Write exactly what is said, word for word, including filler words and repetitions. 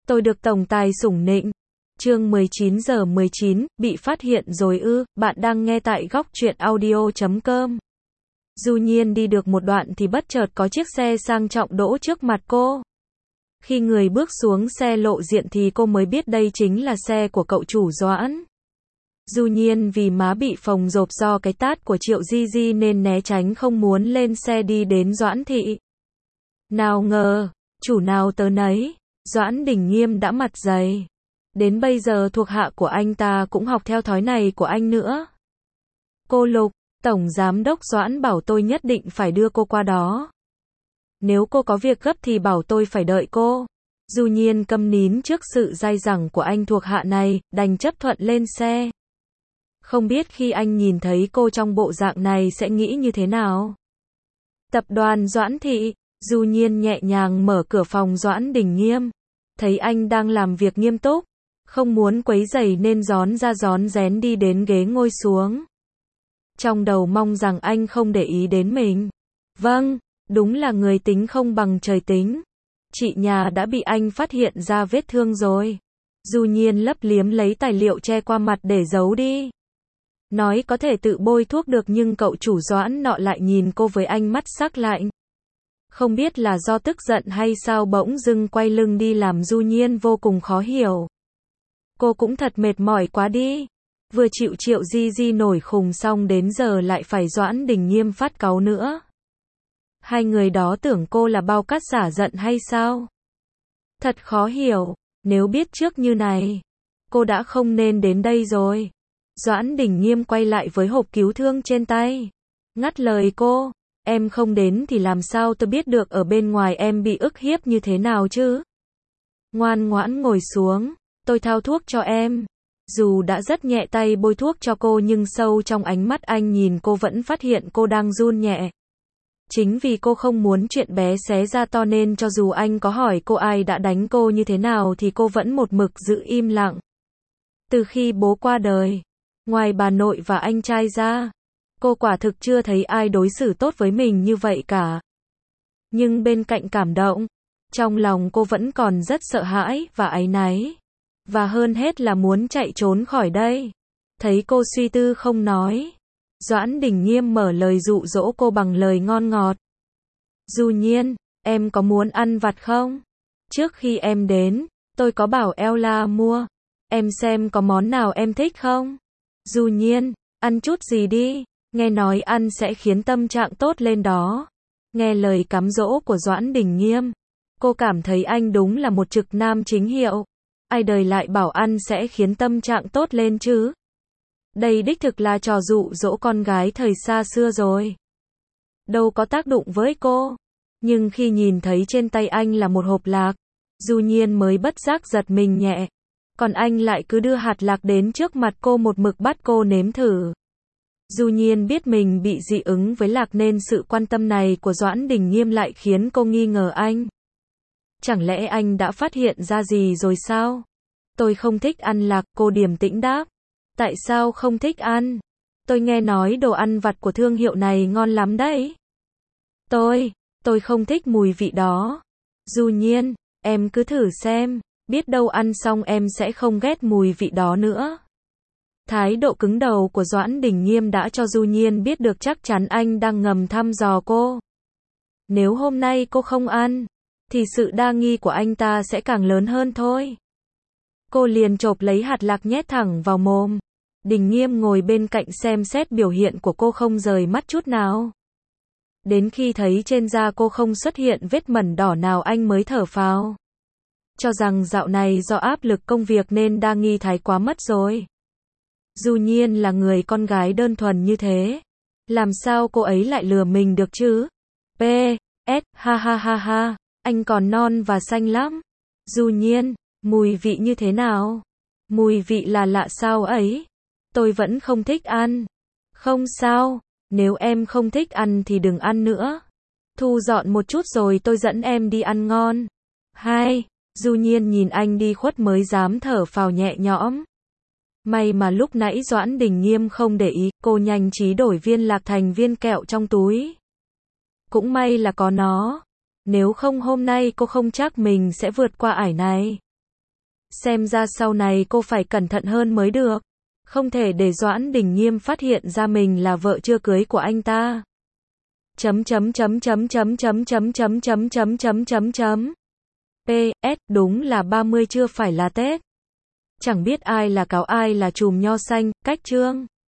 Tôi được tổng tài sủng nịnh. Chương mười chín giờ mười chín, bị phát hiện rồi ư, bạn đang nghe tại góc truyện audio chấm com. Du Nhiên đi được một đoạn thì bất chợt có chiếc xe sang trọng đỗ trước mặt cô. Khi người bước xuống xe lộ diện thì cô mới biết đây chính là xe của cậu chủ Doãn. Du Nhiên vì má bị phồng rộp do cái tát của Triệu Di Di nên né tránh không muốn lên xe đi đến Doãn thị. Nào ngờ, chủ nào tớ nấy, Doãn Đình Nghiêm đã mặt dày. Đến bây giờ thuộc hạ của anh ta cũng học theo thói này của anh nữa. Cô Lục, Tổng Giám đốc Doãn bảo tôi nhất định phải đưa cô qua đó. Nếu cô có việc gấp thì bảo tôi phải đợi cô. Du Nhiên câm nín trước sự dai dẳng của anh thuộc hạ này, đành chấp thuận lên xe. Không biết khi anh nhìn thấy cô trong bộ dạng này sẽ nghĩ như thế nào. Tập đoàn Doãn thị, Du Nhiên nhẹ nhàng mở cửa phòng Doãn Đình Nghiêm. Thấy anh đang làm việc nghiêm túc, không muốn quấy rầy nên rón ra rón rén đi đến ghế ngồi xuống. Trong đầu mong rằng anh không để ý đến mình. Vâng, đúng là người tính không bằng trời tính. Chị nhà đã bị anh phát hiện ra vết thương rồi. Du Nhiên lấp liếm lấy tài liệu che qua mặt để giấu đi. Nói có thể tự bôi thuốc được nhưng cậu chủ Doãn nọ lại nhìn cô với ánh mắt sắc lạnh. Không biết là do tức giận hay sao bỗng dưng quay lưng đi làm Du Nhiên vô cùng khó hiểu. Cô cũng thật mệt mỏi quá đi. Vừa chịu Triệu Di Di nổi khùng xong đến giờ lại phải Doãn Đình Nghiêm phát cáu nữa. Hai người đó tưởng cô là bao cát xả giận hay sao? Thật khó hiểu, nếu biết trước như này, cô đã không nên đến đây rồi. Doãn Đình Nghiêm quay lại với hộp cứu thương trên tay. Ngắt lời cô, em không đến thì làm sao tôi biết được ở bên ngoài em bị ức hiếp như thế nào chứ? Ngoan ngoãn ngồi xuống, tôi thao thuốc cho em. Dù đã rất nhẹ tay bôi thuốc cho cô nhưng sâu trong ánh mắt anh nhìn cô vẫn phát hiện cô đang run nhẹ. Chính vì cô không muốn chuyện bé xé ra to nên cho dù anh có hỏi cô ai đã đánh cô như thế nào thì cô vẫn một mực giữ im lặng. Từ khi bố qua đời, ngoài bà nội và anh trai ra, cô quả thực chưa thấy ai đối xử tốt với mình như vậy cả. Nhưng bên cạnh cảm động, trong lòng cô vẫn còn rất sợ hãi và áy náy. Và hơn hết là muốn chạy trốn khỏi đây. Thấy cô suy tư không nói, Doãn Đình Nghiêm mở lời dụ dỗ cô bằng lời ngon ngọt. Du Nhiên, em có muốn ăn vặt không? Trước khi em đến, tôi có bảo Ella mua. Em xem có món nào em thích không? Du Nhiên, ăn chút gì đi, nghe nói ăn sẽ khiến tâm trạng tốt lên đó. Nghe lời cám dỗ của Doãn Đình Nghiêm, cô cảm thấy anh đúng là một trực nam chính hiệu. Ai đời lại bảo ăn sẽ khiến tâm trạng tốt lên chứ? Đây đích thực là trò dụ dỗ con gái thời xa xưa rồi. Đâu có tác dụng với cô. Nhưng khi nhìn thấy trên tay anh là một hộp lạc, Du Nhiên mới bất giác giật mình nhẹ. Còn anh lại cứ đưa hạt lạc đến trước mặt cô một mực bắt cô nếm thử. Du Nhiên biết mình bị dị ứng với lạc nên sự quan tâm này của Doãn Đình Nghiêm lại khiến cô nghi ngờ anh. Chẳng lẽ anh đã phát hiện ra gì rồi sao? Tôi không thích ăn lạc, cô điềm tĩnh đáp. Tại sao không thích ăn? Tôi nghe nói đồ ăn vặt của thương hiệu này ngon lắm đấy. Tôi, tôi không thích mùi vị đó. Du Nhiên, em cứ thử xem, biết đâu ăn xong em sẽ không ghét mùi vị đó nữa. Thái độ cứng đầu của Doãn Đình Nghiêm đã cho Du Nhiên biết được chắc chắn anh đang ngầm thăm dò cô. Nếu hôm nay cô không ăn, thì sự đa nghi của anh ta sẽ càng lớn hơn thôi. Cô liền chộp lấy hạt lạc nhét thẳng vào mồm. Đình Nghiêm ngồi bên cạnh xem xét biểu hiện của cô không rời mắt chút nào. Đến khi thấy trên da cô không xuất hiện vết mẩn đỏ nào anh mới thở phào. Cho rằng dạo này do áp lực công việc nên đa nghi thái quá mất rồi. Du Nhiên là người con gái đơn thuần như thế. Làm sao cô ấy lại lừa mình được chứ? P. S. Ha ha ha ha. Anh còn non và xanh lắm. Du Nhiên, mùi vị như thế nào? Mùi vị là lạ sao ấy? Tôi vẫn không thích ăn. Không sao, nếu em không thích ăn thì đừng ăn nữa. Thu dọn một chút rồi tôi dẫn em đi ăn ngon. Hai, Du Nhiên nhìn anh đi khuất mới dám thở phào nhẹ nhõm. May mà lúc nãy Doãn Đình Nghiêm không để ý, cô nhanh trí đổi viên lạc thành viên kẹo trong túi. Cũng may là có nó. Nếu không hôm nay cô không chắc mình sẽ vượt qua ải này. Xem ra sau này cô phải cẩn thận hơn mới được. Không thể để Doãn Đình Nghiêm phát hiện ra mình là vợ chưa cưới của anh ta. Chấm chấm chấm chấm chấm chấm chấm chấm chấm chấm chấm chấm chấm. pê ét đúng là ba mươi chưa phải là Tết. Chẳng biết ai là cáo ai là chùm nho xanh, cách chương.